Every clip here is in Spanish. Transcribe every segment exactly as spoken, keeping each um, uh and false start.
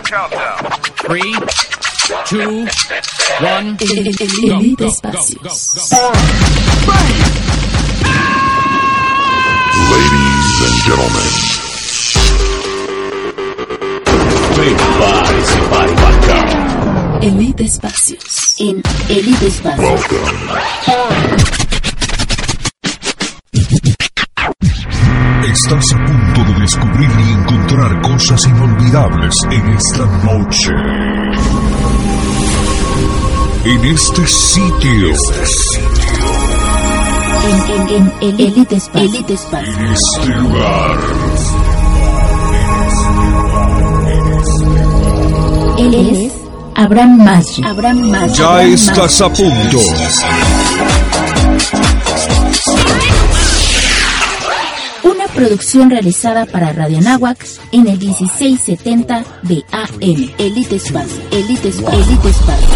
Three, two, one. Elite Espacios. Ladies and gentlemen, prepárese para embarcar. Elite Espacios. En Elite Espacios. Estás a punto de descubrir y encontrar cosas inolvidables en esta noche. En este sitio. Este sitio. En, en, en el Elite Espacios. Elite Espacios. En este lugar. Él es Abraham Maggi. Abraham Maggi. Ya Abraham estás Maggi. a punto. Una producción realizada para Radio Anáhuac en el dieciséis setenta de A M. Elite Espacio. Elite Espacio. Elite Espacio.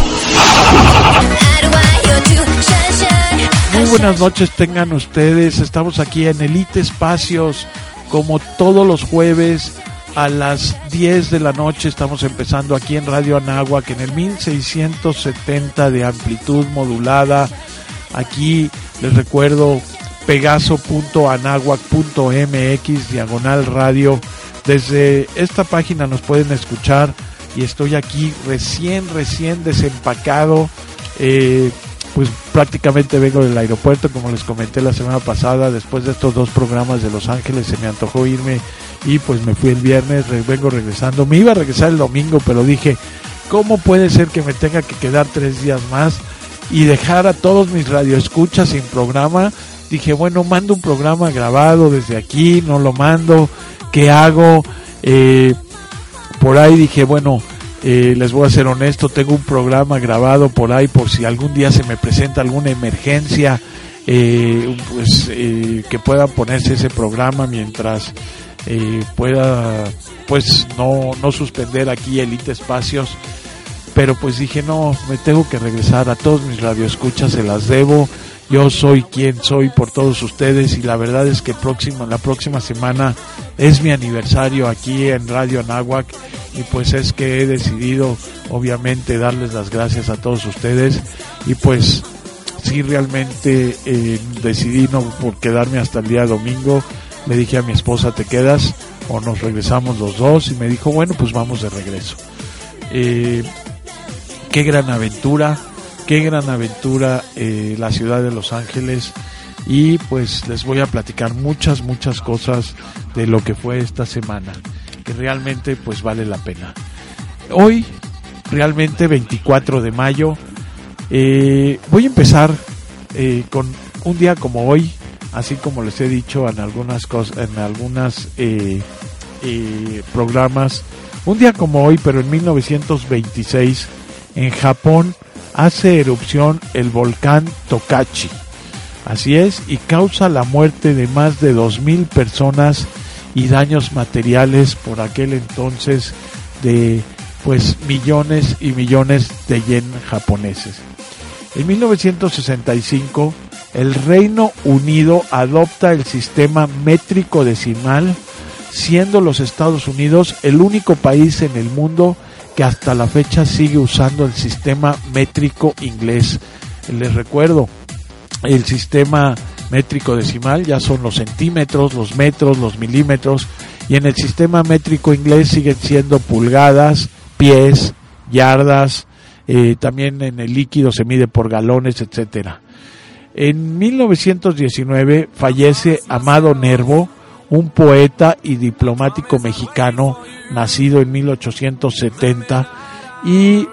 Muy buenas noches tengan ustedes. Estamos aquí en Elite Espacios como todos los jueves a las diez de la noche. Estamos empezando aquí en Radio Anáhuac en el mil seiscientos setenta de amplitud modulada. Aquí les recuerdo pegaso punto anáhuac punto m x diagonal radio. Desde esta página nos pueden escuchar y estoy aquí recién, recién desempacado. Eh, pues prácticamente vengo del aeropuerto, como les comenté la semana pasada. Después de estos dos programas de Los Ángeles se me antojó irme y pues me fui el viernes, re- vengo regresando. Me iba a regresar el domingo, pero dije, ¿cómo puede ser que me tenga que quedar tres días más y dejar a todos mis radioescuchas sin programa? Dije, bueno, mando un programa grabado desde aquí, no lo mando, ¿qué hago? Eh, por ahí dije, bueno, eh, les voy a ser honesto, tengo un programa grabado por ahí por si algún día se me presenta alguna emergencia, eh, pues eh, que puedan ponerse ese programa mientras eh, pueda, pues no, no suspender aquí Elite Espacios. Pero pues dije, no, me tengo que regresar, a todos mis radioescuchas se las debo. Yo soy quien soy por todos ustedes y la verdad es que próximo, la próxima semana es mi aniversario aquí en Radio Anáhuac y pues es que he decidido obviamente darles las gracias a todos ustedes y pues sí realmente eh, decidí no por quedarme hasta el día domingo. Le dije a mi esposa, ¿te quedas o nos regresamos los dos? Y me dijo, bueno, pues vamos de regreso. Eh, qué gran aventura. Qué gran aventura eh, la ciudad de Los Ángeles y pues les voy a platicar muchas, muchas cosas de lo que fue esta semana, que realmente pues vale la pena. Hoy, realmente veinticuatro de mayo, eh, voy a empezar eh, con un día como hoy, así como les he dicho en algunas cosas, en algunas eh, eh, programas, un día como hoy, pero en mil novecientos veintiséis, en Japón, hace erupción el volcán Tokachi, así es, y causa la muerte de más de dos mil personas y daños materiales por aquel entonces de pues millones y millones de yen japoneses. En mil novecientos sesenta y cinco, el Reino Unido adopta el sistema métrico decimal, siendo los Estados Unidos el único país en el mundo que hasta la fecha sigue usando el sistema métrico inglés. Les recuerdo, el sistema métrico decimal ya son los centímetros, los metros, los milímetros, y en el sistema métrico inglés siguen siendo pulgadas, pies, yardas, eh, también en el líquido se mide por galones, etcétera. En mil novecientos diecinueve fallece Amado Nervo, un poeta y diplomático mexicano nacido en mil ochocientos setenta y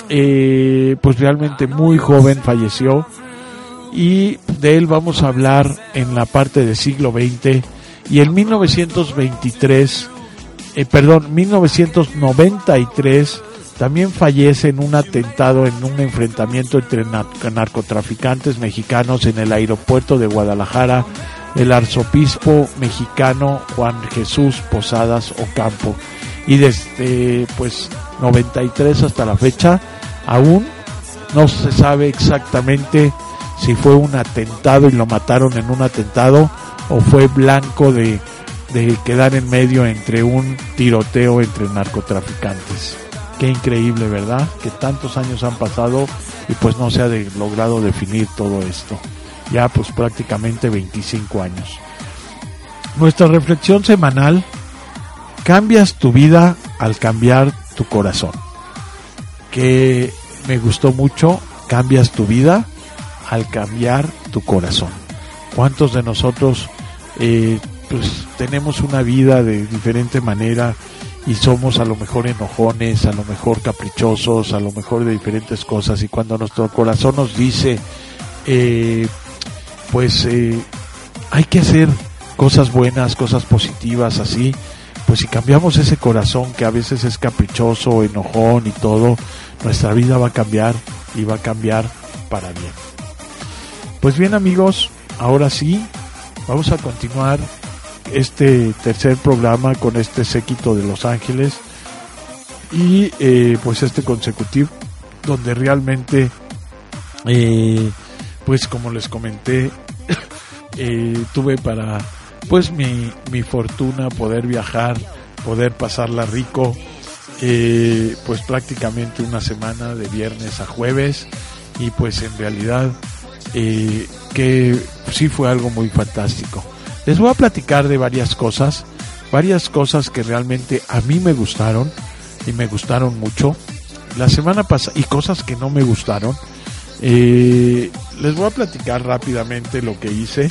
eh, pues realmente muy joven falleció, y de él vamos a hablar en la parte del siglo veinte. Y en mil novecientos veintitrés, eh, perdón, mil novecientos noventa y tres también fallece en un atentado, en un enfrentamiento entre narcotraficantes mexicanos en el aeropuerto de Guadalajara, el arzobispo mexicano Juan Jesús Posadas Ocampo. Y desde pues noventa y tres hasta la fecha aún no se sabe exactamente si fue un atentado y lo mataron en un atentado o fue blanco de, de quedar en medio entre un tiroteo entre narcotraficantes. Qué increíble, ¿verdad? Que tantos años han pasado y pues no se ha de, logrado definir todo esto. Ya pues prácticamente veinticinco años. Nuestra reflexión semanal: cambias tu vida al cambiar tu corazón. Que me gustó mucho, cambias tu vida al cambiar tu corazón. ¿Cuántos de nosotros eh, pues tenemos una vida de diferente manera y somos a lo mejor enojones, a lo mejor caprichosos, a lo mejor de diferentes cosas, y cuando nuestro corazón nos dice eh, pues eh, hay que hacer cosas buenas, cosas positivas, así, pues si cambiamos ese corazón que a veces es caprichoso, enojón y todo, nuestra vida va a cambiar y va a cambiar para bien. Pues bien, amigos, ahora sí vamos a continuar este tercer programa con este séquito de Los Ángeles y eh, pues este consecutivo donde realmente eh, pues como les comenté eh, tuve para pues mi, mi fortuna poder viajar, poder pasarla rico, eh, pues prácticamente una semana de viernes a jueves, y pues en realidad eh, que sí fue algo muy fantástico. Les voy a platicar de varias cosas, varias cosas que realmente a mí me gustaron y me gustaron mucho la semana pasada, y cosas que no me gustaron. Eh, les voy a platicar rápidamente lo que hice.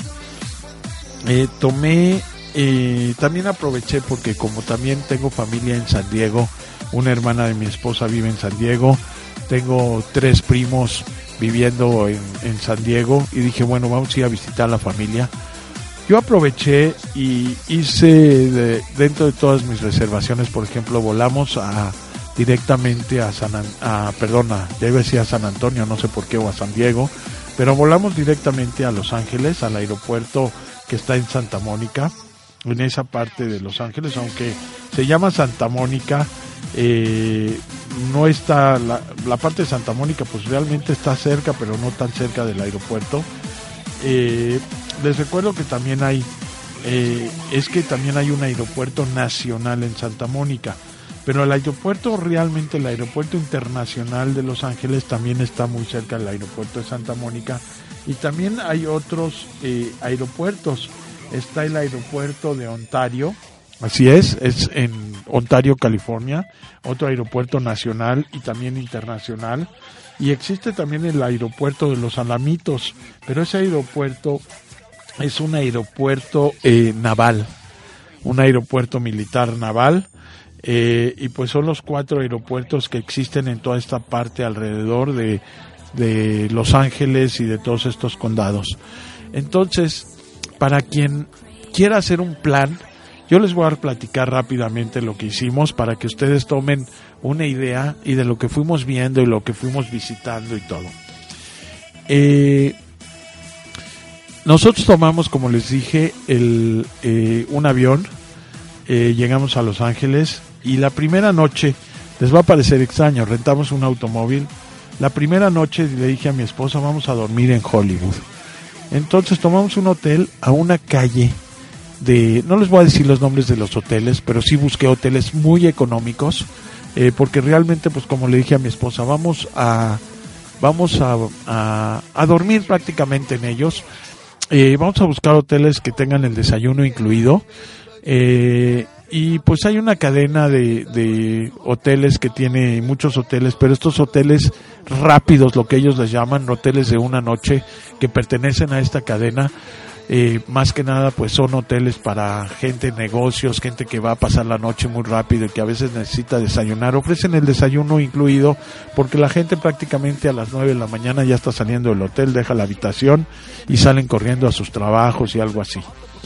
Eh, tomé, eh, también aproveché porque como también tengo familia en San Diego, una hermana de mi esposa vive en San Diego, tengo tres primos viviendo en, en San Diego, y dije, bueno, vamos a ir a visitar a la familia. Yo aproveché y hice de, dentro de todas mis reservaciones, por ejemplo, volamos a directamente a San a, perdona, ya iba a decir a San Antonio, no sé por qué, o a San Diego, pero volamos directamente a Los Ángeles, al aeropuerto que está en Santa Mónica, en esa parte de Los Ángeles, aunque se llama Santa Mónica, eh, no está, la, la parte de Santa Mónica pues realmente está cerca, pero no tan cerca del aeropuerto. Eh, les recuerdo que también hay, eh, es que también hay un aeropuerto nacional en Santa Mónica, pero el aeropuerto, realmente el aeropuerto internacional de Los Ángeles también está muy cerca del aeropuerto de Santa Mónica, y también hay otros eh, aeropuertos. Está el aeropuerto de Ontario, así es, es en Ontario, California, otro aeropuerto nacional y también internacional. Y existe también el aeropuerto de Los Alamitos, pero ese aeropuerto es un aeropuerto eh, naval, un aeropuerto militar naval, eh, y pues son los cuatro aeropuertos que existen en toda esta parte alrededor de, de Los Ángeles y de todos estos condados. Entonces, para quien quiera hacer un plan, yo les voy a platicar rápidamente lo que hicimos para que ustedes tomen una idea y de lo que fuimos viendo y lo que fuimos visitando y todo. Eh, nosotros tomamos, como les dije, el, eh, un avión, eh, llegamos a Los Ángeles, y la primera noche, les va a parecer extraño, rentamos un automóvil. La primera noche le dije a mi esposa, vamos a dormir en Hollywood. Entonces tomamos un hotel a una calle de, no les voy a decir los nombres de los hoteles, pero sí busqué hoteles muy económicos, eh, porque realmente, pues como le dije a mi esposa, vamos a vamos a, a, a dormir prácticamente en ellos, eh, vamos a buscar hoteles que tengan el desayuno incluido, eh, y pues hay una cadena de, de hoteles que tiene muchos hoteles, pero estos hoteles rápidos, lo que ellos les llaman, hoteles de una noche, que pertenecen a esta cadena, eh, más que nada pues son hoteles para gente en negocios, gente que va a pasar la noche muy rápido y que a veces necesita desayunar. Ofrecen el desayuno incluido, porque la gente prácticamente a las nueve de la mañana ya está saliendo del hotel, deja la habitación y salen corriendo a sus trabajos y algo así.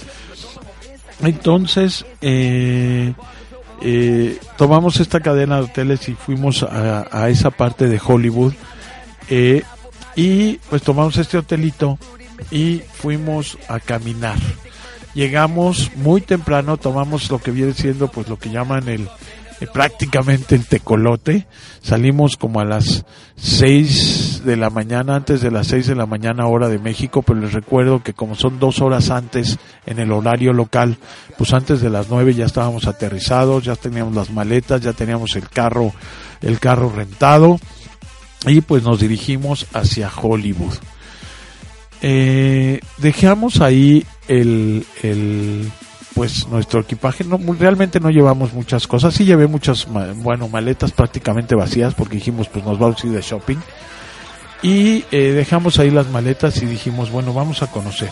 Entonces eh, eh, tomamos esta cadena de hoteles y fuimos a, a esa parte de Hollywood, eh, y pues tomamos este hotelito y fuimos a caminar. Llegamos muy temprano, tomamos lo que viene siendo pues lo que llaman el eh, prácticamente el tecolote. Salimos como a las seis seis de la mañana, antes de las seis de la mañana hora de México, pero les recuerdo que como son dos horas antes en el horario local, pues antes de las nueve ya estábamos aterrizados, ya teníamos las maletas, ya teníamos el carro, el carro rentado, y pues nos dirigimos hacia Hollywood. Eh, dejamos ahí el, el, pues nuestro equipaje. No, realmente no llevamos muchas cosas. Sí llevé muchas, bueno, maletas prácticamente vacías porque dijimos, pues nos vamos a ir de shopping. Y eh, dejamos ahí las maletas y dijimos, bueno, vamos a conocer.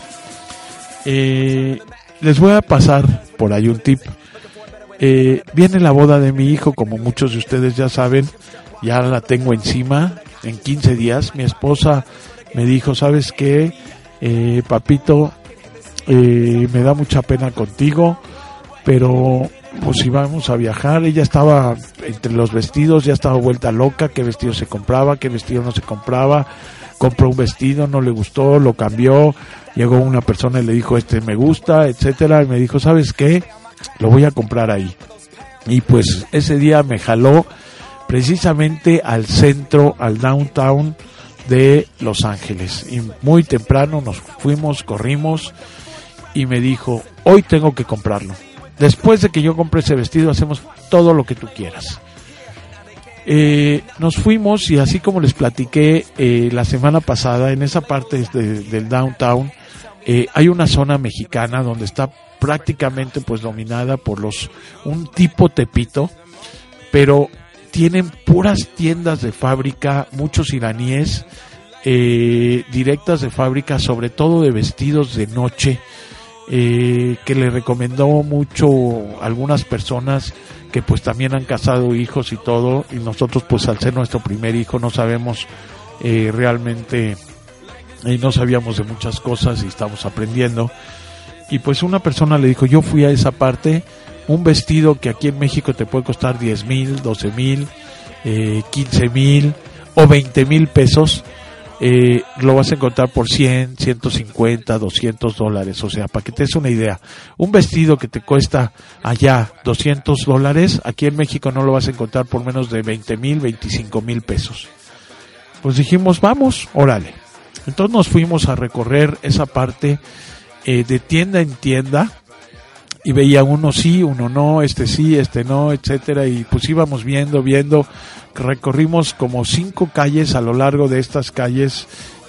Eh, les voy a pasar por ahí un tip. Eh, viene la boda de mi hijo, como muchos de ustedes ya saben, ya la tengo encima en quince días. Mi esposa me dijo, ¿sabes qué? Eh, papito, eh, me da mucha pena contigo, pero pues si vamos a viajar. Ella estaba entre los vestidos, ya estaba vuelta loca, qué vestido se compraba, qué vestido no se compraba. Compró un vestido, no le gustó, lo cambió, llegó una persona y le dijo, este me gusta, etcétera, y me dijo, ¿sabes qué? Lo voy a comprar ahí. Y pues ese día me jaló precisamente al centro, al downtown de Los Ángeles, y muy temprano nos fuimos, corrimos, y me dijo, hoy tengo que comprarlo. Después de que yo compre ese vestido, hacemos todo lo que tú quieras. Eh, nos fuimos, y así como les platiqué eh, la semana pasada, en esa parte de, del downtown eh, hay una zona mexicana donde está prácticamente pues dominada por los un tipo Tepito, pero tienen puras tiendas de fábrica, muchos iraníes, eh, directas de fábrica, sobre todo de vestidos de noche, eh, que le recomendó mucho algunas personas que pues también han casado hijos y todo, y nosotros pues al ser nuestro primer hijo no sabemos eh, realmente, eh, no sabíamos de muchas cosas y estamos aprendiendo. Y pues una persona le dijo, yo fui a esa parte, un vestido que aquí en México te puede costar diez mil, doce mil, eh, quince mil o veinte mil pesos, eh, lo vas a encontrar por cien, ciento cincuenta, doscientos dólares. O sea, para que te des una idea, un vestido que te cuesta allá doscientos dólares, aquí en México no lo vas a encontrar por menos de veinte mil, veinticinco mil pesos. Pues dijimos, vamos, órale. Entonces nos fuimos a recorrer esa parte eh, de tienda en tienda, y veía uno sí, uno no, este sí, este no, etcétera, y pues íbamos viendo, viendo, recorrimos como cinco calles a lo largo de estas calles,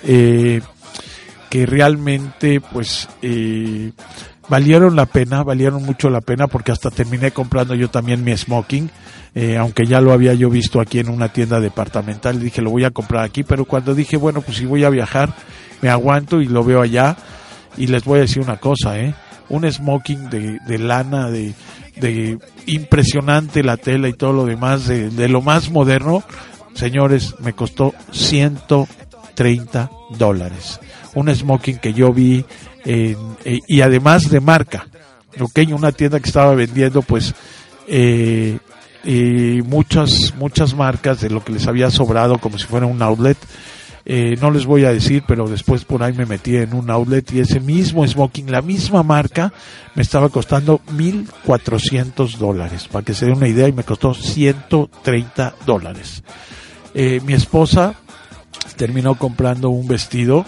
eh, que realmente pues eh, valieron la pena, valieron mucho la pena, porque hasta terminé comprando yo también mi smoking, eh, aunque ya lo había yo visto aquí en una tienda departamental, y dije lo voy a comprar aquí, pero cuando dije bueno pues si voy a viajar, me aguanto y lo veo allá. Y les voy a decir una cosa, eh, un smoking de, de lana, de, de impresionante la tela y todo lo demás, de, de lo más moderno, señores, me costó ciento treinta dólares. Un smoking que yo vi en, eh, y además de marca, ok, una tienda que estaba vendiendo pues eh, eh, muchas muchas marcas de lo que les había sobrado, como si fuera un outlet. Eh, no les voy a decir, pero después por ahí me metí en un outlet y ese mismo smoking, la misma marca, me estaba costando mil cuatrocientos dólares, para que se den una idea, y me costó ciento treinta dólares. Eh, mi esposa terminó comprando un vestido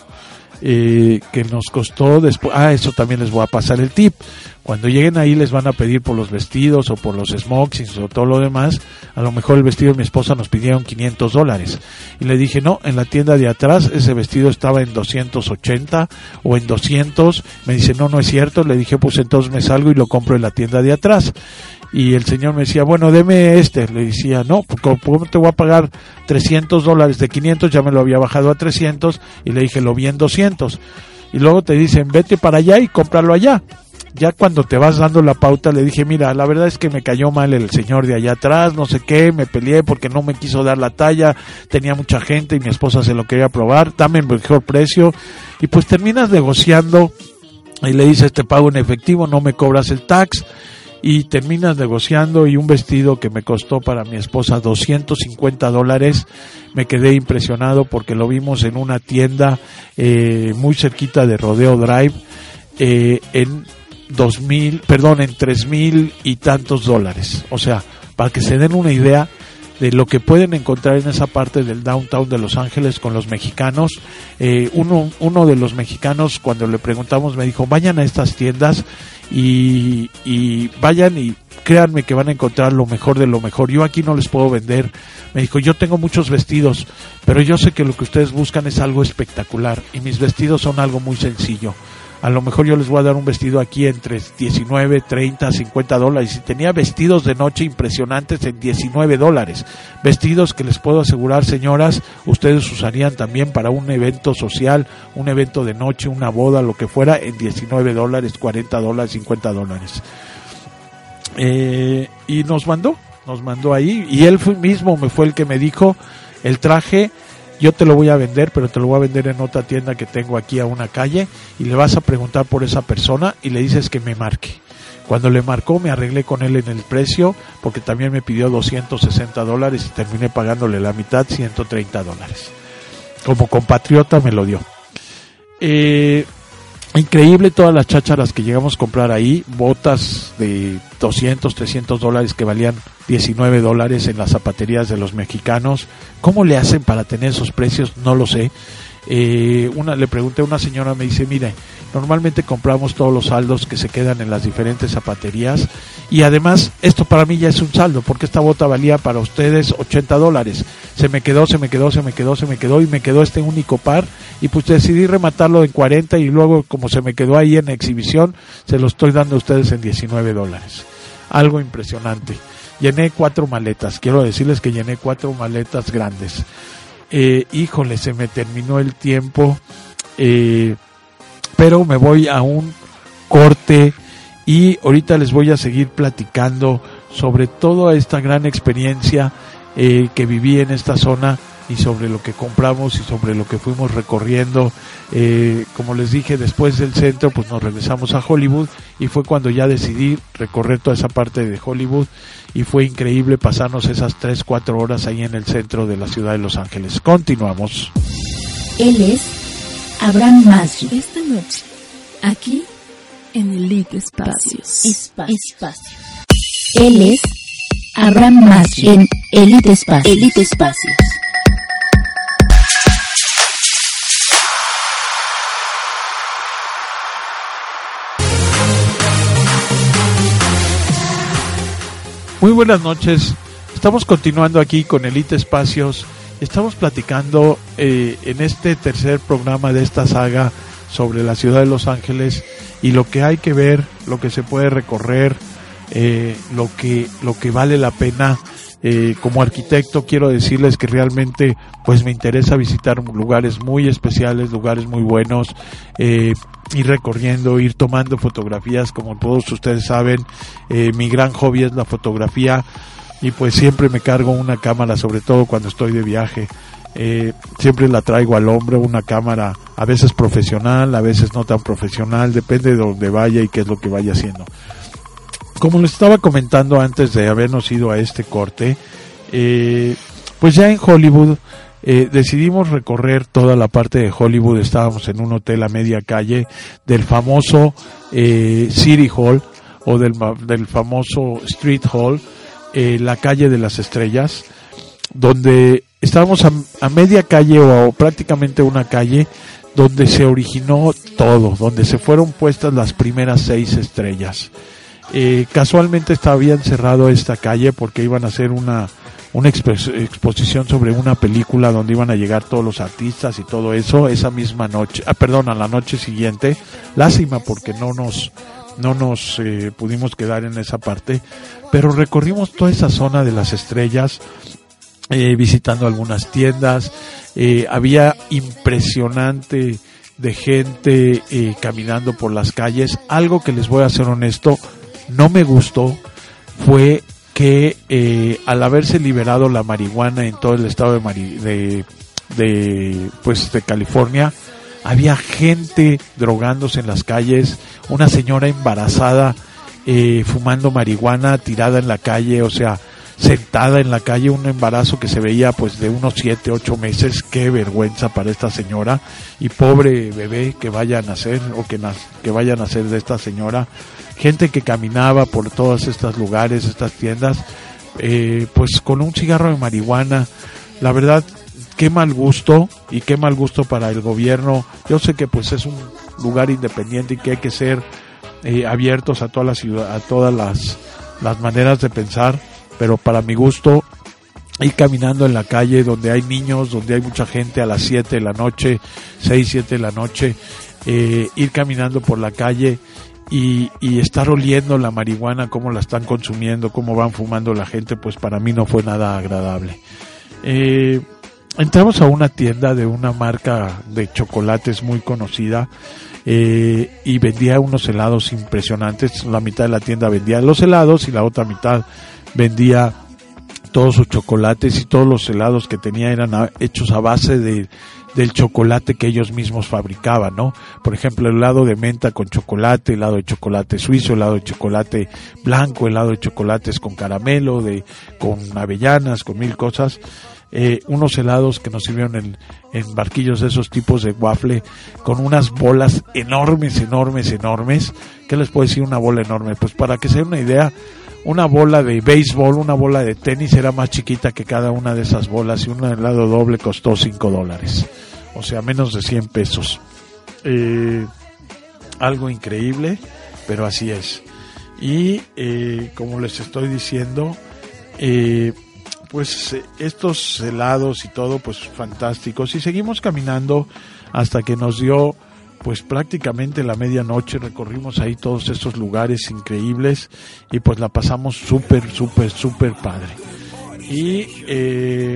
eh, que nos costó después, ah, eso también les voy a pasar el tip. Cuando lleguen ahí les van a pedir por los vestidos o por los smokings o todo lo demás. A lo mejor el vestido de mi esposa nos pidieron quinientos dólares. Y le dije, no, en la tienda de atrás ese vestido estaba en doscientos ochenta o en doscientos. Me dice, no, no es cierto. Le dije, pues entonces me salgo y lo compro en la tienda de atrás. Y el señor me decía, bueno, deme este. Le decía, no, ¿cómo te voy a pagar trescientos dólares? De quinientos ya me lo había bajado a trescientos. Y le dije, lo vi en doscientos. Y luego te dicen, vete para allá y cómpralo allá. Ya cuando te vas dando la pauta, le dije, mira, la verdad es que me cayó mal el señor de allá atrás, no sé qué, me peleé porque no me quiso dar la talla, tenía mucha gente y mi esposa se lo quería probar, dame el mejor precio. Y pues terminas negociando y le dices, te pago en efectivo, no me cobras el tax. Y terminas negociando, y un vestido que me costó para mi esposa doscientos cincuenta dólares, me quedé impresionado porque lo vimos en una tienda eh, muy cerquita de Rodeo Drive, eh, en dos mil, perdón, en tres mil y tantos dólares. O sea, para que se den una idea de lo que pueden encontrar en esa parte del downtown de Los Ángeles con los mexicanos. Eh, uno, uno de los mexicanos, cuando le preguntamos, me dijo, vayan a estas tiendas y, y vayan y créanme que van a encontrar lo mejor de lo mejor. Yo aquí no les puedo vender. Me dijo, yo tengo muchos vestidos, pero yo sé que lo que ustedes buscan es algo espectacular y mis vestidos son algo muy sencillo. A lo mejor yo les voy a dar un vestido aquí entre diecinueve, treinta, cincuenta dólares. Y tenía vestidos de noche impresionantes en diecinueve dólares. Vestidos que les puedo asegurar, señoras, ustedes usarían también para un evento social, un evento de noche, una boda, lo que fuera, en diecinueve dólares, cuarenta dólares, cincuenta dólares. Eh, y nos mandó, nos mandó ahí. Y él fue mismo, me fue el que me dijo, el traje yo te lo voy a vender, pero te lo voy a vender en otra tienda que tengo aquí a una calle, y le vas a preguntar por esa persona y le dices que me marque. Cuando le marcó, me arreglé con él en el precio, porque también me pidió doscientos sesenta dólares y terminé pagándole la mitad, ciento treinta dólares. Como compatriota me lo dio. Eh, increíble todas las chácharas que llegamos a comprar ahí, botas de doscientos, trescientos dólares que valían diecinueve dólares en las zapaterías de los mexicanos. ¿Cómo le hacen para tener esos precios? No lo sé. Eh, una, le pregunté a una señora, me dice, mire, normalmente compramos todos los saldos que se quedan en las diferentes zapaterías, y además esto para mí ya es un saldo, porque esta bota valía para ustedes ochenta dólares. Se me quedó, se me quedó, se me quedó, se me quedó y me quedó este único par, y pues decidí rematarlo en cuarenta, y luego como se me quedó ahí en exhibición, se lo estoy dando a ustedes en diecinueve dólares. Algo impresionante. Llené cuatro maletas, quiero decirles que llené cuatro maletas grandes. Eh, híjole, se me terminó el tiempo, eh, pero me voy a un corte y ahorita les voy a seguir platicando sobre toda esta gran experiencia eh, que viví en esta zona, y sobre lo que compramos y sobre lo que fuimos recorriendo. Eh, como les dije, después del centro pues nos regresamos a Hollywood, y fue cuando ya decidí recorrer toda esa parte de Hollywood, y fue increíble pasarnos esas tres, cuatro horas ahí en el centro de la ciudad de Los Ángeles. Continuamos. Él es Abraham Masri. Esta noche, aquí en Elite Espacios. Espacio. Espacio. Él es Abraham Masri en Elite Espacios. Elite Espacios. Muy buenas noches, estamos continuando aquí con Elite Espacios. Estamos platicando eh, en este tercer programa de esta saga sobre la ciudad de Los Ángeles y lo que hay que ver, lo que se puede recorrer, eh, lo que lo que vale la pena. Eh, como arquitecto quiero decirles que realmente pues me interesa visitar lugares muy especiales, lugares muy buenos, eh, ir recorriendo, ir tomando fotografías. Como todos ustedes saben, eh, mi gran hobby es la fotografía, y pues siempre me cargo una cámara, sobre todo cuando estoy de viaje. Eh, siempre la traigo al hombro, una cámara a veces profesional, a veces no tan profesional, depende de dónde vaya y qué es lo que vaya haciendo. Como les estaba comentando antes de habernos ido a este corte, eh, pues ya en Hollywood eh, decidimos recorrer toda la parte de Hollywood. Estábamos en un hotel a media calle del famoso eh, City Hall, o del, del famoso Street Hall, eh, la calle de las estrellas, donde estábamos a, a media calle, o prácticamente una calle donde se originó todo, donde se fueron puestas las primeras seis estrellas. Eh, casualmente habían cerrado esta calle porque iban a hacer una una expo- exposición sobre una película donde iban a llegar todos los artistas y todo eso esa misma noche, ah, perdón, a la noche siguiente. Lástima porque no nos no nos eh, pudimos quedar en esa parte, pero recorrimos toda esa zona de las estrellas, eh, visitando algunas tiendas. Eh, había impresionante de gente eh, caminando por las calles. Algo que les voy a ser honesto, no me gustó fue que eh, al haberse liberado la marihuana en todo el estado de, Mari- de, de pues de California, había gente drogándose en las calles, una señora embarazada eh, fumando marihuana tirada en la calle, o sea, sentada en la calle, un embarazo que se veía pues de unos siete, ocho meses. Qué vergüenza para esta señora, y pobre bebé que vaya a nacer, o que, na- que vaya a nacer de esta señora. Gente que caminaba por todos estos lugares, estas tiendas, eh, pues con un cigarro de marihuana. La verdad, qué mal gusto, y qué mal gusto para el gobierno. Yo sé que pues es un lugar independiente y que hay que ser eh, abiertos a todas las ciudad, a todas las, las maneras de pensar, pero para mi gusto, ir caminando en la calle donde hay niños, donde hay mucha gente a las siete de la noche, seis, siete de la noche, eh, ir caminando por la calle y, y estar oliendo la marihuana, cómo la están consumiendo, cómo van fumando la gente, pues para mí no fue nada agradable. Eh, entramos a una tienda de una marca de chocolates muy conocida, eh, y vendía unos helados impresionantes. La mitad de la tienda vendía los helados y la otra mitad vendía todos sus chocolates, y todos los helados que tenía eran a, hechos a base de del chocolate que ellos mismos fabricaban, ¿no? Por ejemplo, el helado de menta con chocolate, helado de chocolate suizo, helado de chocolate blanco, helado de chocolates con caramelo, de con avellanas, con mil cosas. Eh, unos helados que nos sirvieron en, en barquillos de esos tipos de waffle, con unas bolas enormes, enormes, enormes. ¿Qué les puedo decir una bola enorme? Pues para que se den una idea, una bola de béisbol, una bola de tenis era más chiquita que cada una de esas bolas, y un helado doble costó cinco dólares, o sea, menos de cien pesos. Eh, algo increíble, pero así es. Y eh, como les estoy diciendo, eh, pues estos helados y todo, pues fantásticos. Y seguimos caminando hasta que nos dio pues prácticamente la medianoche. Recorrimos ahí todos estos lugares increíbles y pues la pasamos súper, súper, súper padre. Y eh,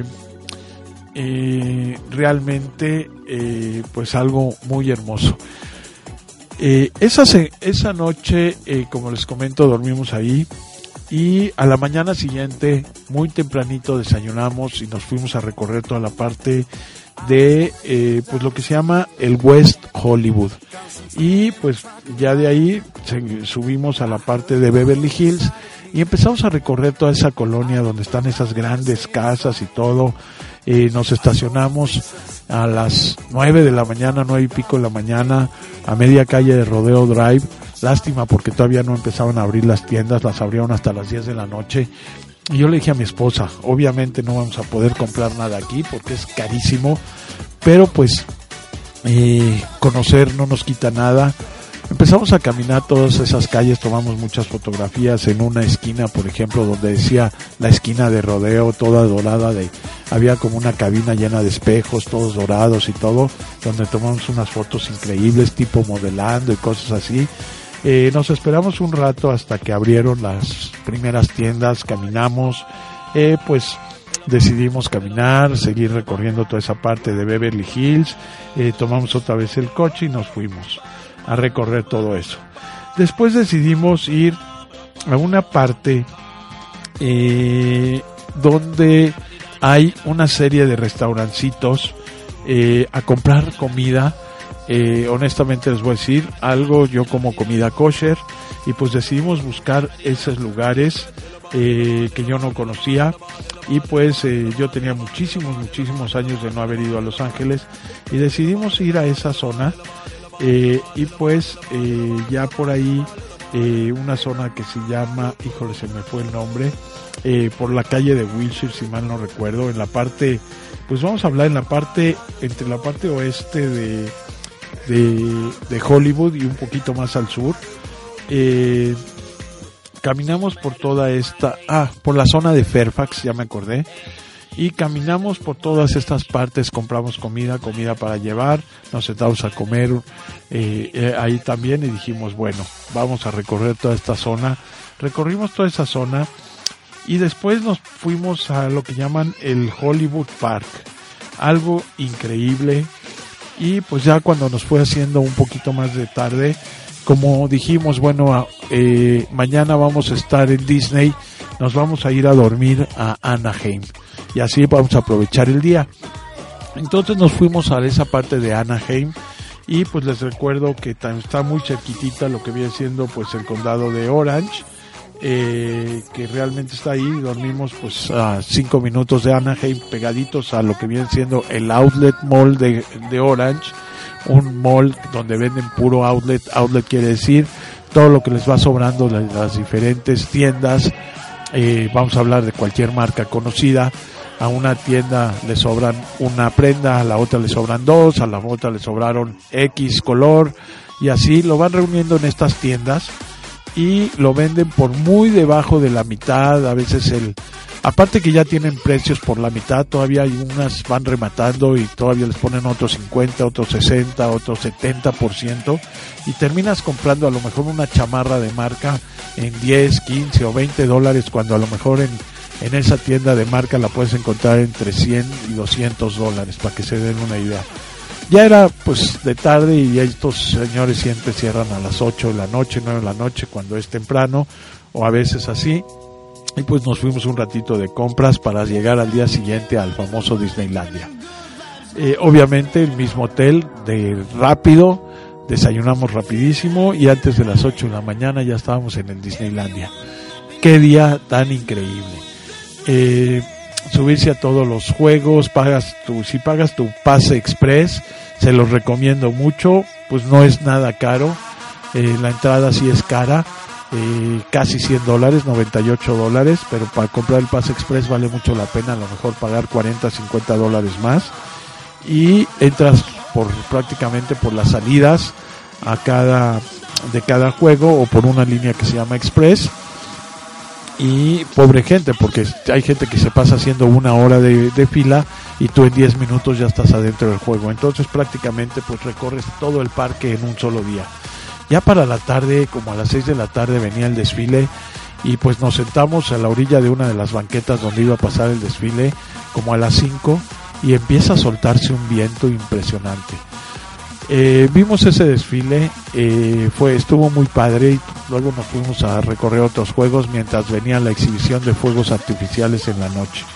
eh, realmente eh, pues algo muy hermoso. Eh, esa, esa noche, eh, como les comento, dormimos ahí, y a la mañana siguiente, muy tempranito, desayunamos y nos fuimos a recorrer toda la parte de eh, pues lo que se llama el West Hollywood, y pues ya de ahí subimos a la parte de Beverly Hills y empezamos a recorrer toda esa colonia donde están esas grandes casas y todo. Eh, nos estacionamos a las nueve de la mañana, nueve y pico de la mañana, a media calle de Rodeo Drive. Lástima porque todavía no empezaban a abrir las tiendas, las abrieron hasta las diez de la noche. Y yo le dije a mi esposa, obviamente no vamos a poder comprar nada aquí porque es carísimo, pero pues eh, conocer no nos quita nada. Empezamos a caminar todas esas calles, tomamos muchas fotografías en una esquina, por ejemplo, donde decía la esquina de Rodeo, toda dorada, de había como una cabina llena de espejos, todos dorados y todo, donde tomamos unas fotos increíbles, tipo modelando y cosas así. Eh, nos esperamos un rato hasta que abrieron las primeras tiendas, caminamos, eh, pues decidimos caminar, seguir recorriendo toda esa parte de Beverly Hills, eh, tomamos otra vez el coche y nos fuimos a recorrer todo eso. Después decidimos ir a una parte eh, donde hay una serie de restaurancitos eh, a comprar comida. Eh, honestamente les voy a decir algo, yo como comida kosher, y pues decidimos buscar esos lugares eh, que yo no conocía, y pues eh, yo tenía muchísimos, muchísimos años de no haber ido a Los Ángeles, y decidimos ir a esa zona, eh, y pues eh, ya por ahí eh, una zona que se llama, híjole se me fue el nombre, eh, por la calle de Wilshire, si mal no recuerdo, en la parte, pues vamos a hablar en la parte, entre la parte oeste de De, de Hollywood y un poquito más al sur. Eh, caminamos por toda esta, ah, por la zona de Fairfax, ya me acordé, y caminamos por todas estas partes, compramos comida, comida para llevar, nos sentamos a comer eh, eh, ahí también, y dijimos, bueno, vamos a recorrer toda esta zona. Recorrimos toda esa zona y después nos fuimos a lo que llaman el Hollywood Park, algo increíble. Y pues ya cuando nos fue haciendo un poquito más de tarde, como dijimos, bueno, eh, mañana vamos a estar en Disney, nos vamos a ir a dormir a Anaheim y así vamos a aprovechar el día. Entonces nos fuimos a esa parte de Anaheim, y pues les recuerdo que está muy cerquitita lo que viene siendo pues el condado de Orange, eh, que realmente está ahí. Dormimos pues a cinco minutos de Anaheim, pegaditos a lo que viene siendo el Outlet Mall de, de Orange, un mall donde venden puro outlet. Outlet quiere decir todo lo que les va sobrando de las diferentes tiendas, eh, vamos a hablar de cualquier marca conocida. A una tienda le sobran una prenda, a la otra le sobran dos, a la otra le sobraron X color, y así lo van reuniendo en estas tiendas y lo venden por muy debajo de la mitad. A veces el, aparte que ya tienen precios por la mitad, todavía hay unas van rematando y todavía les ponen otros cincuenta, otros sesenta, otros setenta por ciento, y terminas comprando a lo mejor una chamarra de marca en diez, quince o veinte dólares, cuando a lo mejor en En esa tienda de marca la puedes encontrar entre cien y doscientos dólares, para que se den una idea. Ya era pues de tarde y estos señores siempre cierran a las ocho de la noche, nueve de la noche, cuando es temprano, o a veces así. Y pues nos fuimos un ratito de compras para llegar al día siguiente al famoso Disneylandia. Eh, obviamente el mismo hotel, de rápido, desayunamos rapidísimo y antes de las ocho de la mañana ya estábamos en el Disneylandia. Qué día tan increíble. Eh, subirse a todos los juegos, pagas tu, si pagas tu pase express, se los recomiendo mucho, pues no es nada caro, eh, la entrada sí es cara, eh, casi cien dólares, noventa y ocho dólares, pero para comprar el pase express vale mucho la pena, a lo mejor pagar cuarenta, cincuenta dólares más, y entras por prácticamente por las salidas a cada, de cada juego, o por una línea que se llama express. Y pobre gente, porque hay gente que se pasa haciendo una hora de, de fila y tú en diez minutos ya estás adentro del juego. Entonces prácticamente pues recorres todo el parque en un solo día. Ya para la tarde, como a las seis de la tarde, venía el desfile y pues nos sentamos a la orilla de una de las banquetas donde iba a pasar el desfile, como a las cinco, y empieza a soltarse un viento impresionante. Eh, vimos ese desfile, eh, fue estuvo muy padre, y luego nos fuimos a recorrer otros juegos mientras venía la exhibición de fuegos artificiales en la noche.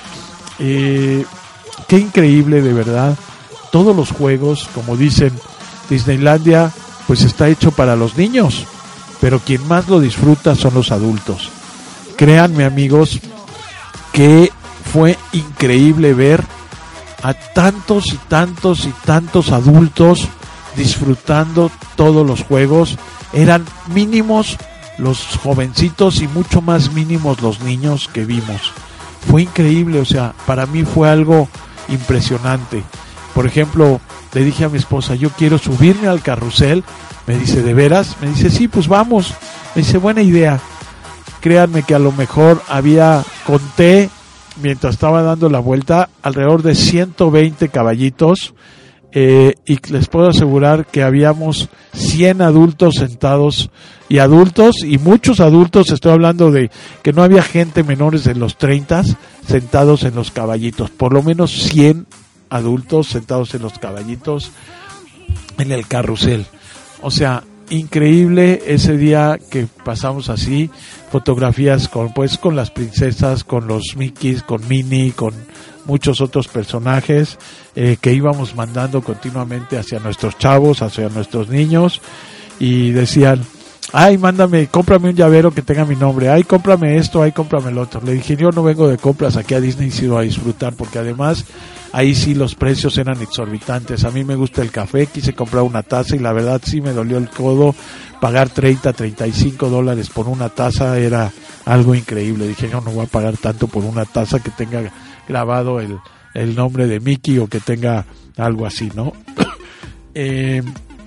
Eh, qué increíble, de verdad. Todos los juegos, como dicen, Disneylandia pues está hecho para los niños, pero quien más lo disfruta son los adultos. Créanme, amigos, que fue increíble ver a tantos y tantos y tantos adultos disfrutando todos los juegos. Eran mínimos los jovencitos y mucho más mínimos los niños que vimos. Fue increíble, o sea, para mí fue algo impresionante. Por ejemplo, le dije a mi esposa, yo quiero subirme al carrusel. Me dice, ¿de veras? Me dice, sí, pues vamos. Me dice, buena idea. Créanme que a lo mejor había, conté, mientras estaba dando la vuelta, alrededor de ciento veinte caballitos, eh, y les puedo asegurar que habíamos cien adultos sentados, y adultos, y muchos adultos, estoy hablando de que no había gente menores de los treinta sentados en los caballitos, por lo menos cien adultos sentados en los caballitos en el carrusel. O sea, increíble ese día que pasamos así, fotografías con pues con las princesas, con los Mickeys, con Minnie, con muchos otros personajes eh, que íbamos mandando continuamente hacia nuestros chavos, hacia nuestros niños, y decían, ay, mándame, cómprame un llavero que tenga mi nombre, ay, cómprame esto, ay, cómprame el otro. Le dije, yo no vengo de compras aquí a Disney, sino a disfrutar, porque además ahí sí los precios eran exorbitantes. A mí me gusta el café, quise comprar una taza y la verdad sí me dolió el codo. Pagar treinta, treinta y cinco dólares por una taza era algo increíble. Dije, yo no voy a pagar tanto por una taza que tenga grabado el, el nombre de Mickey o que tenga algo así, ¿no? eh,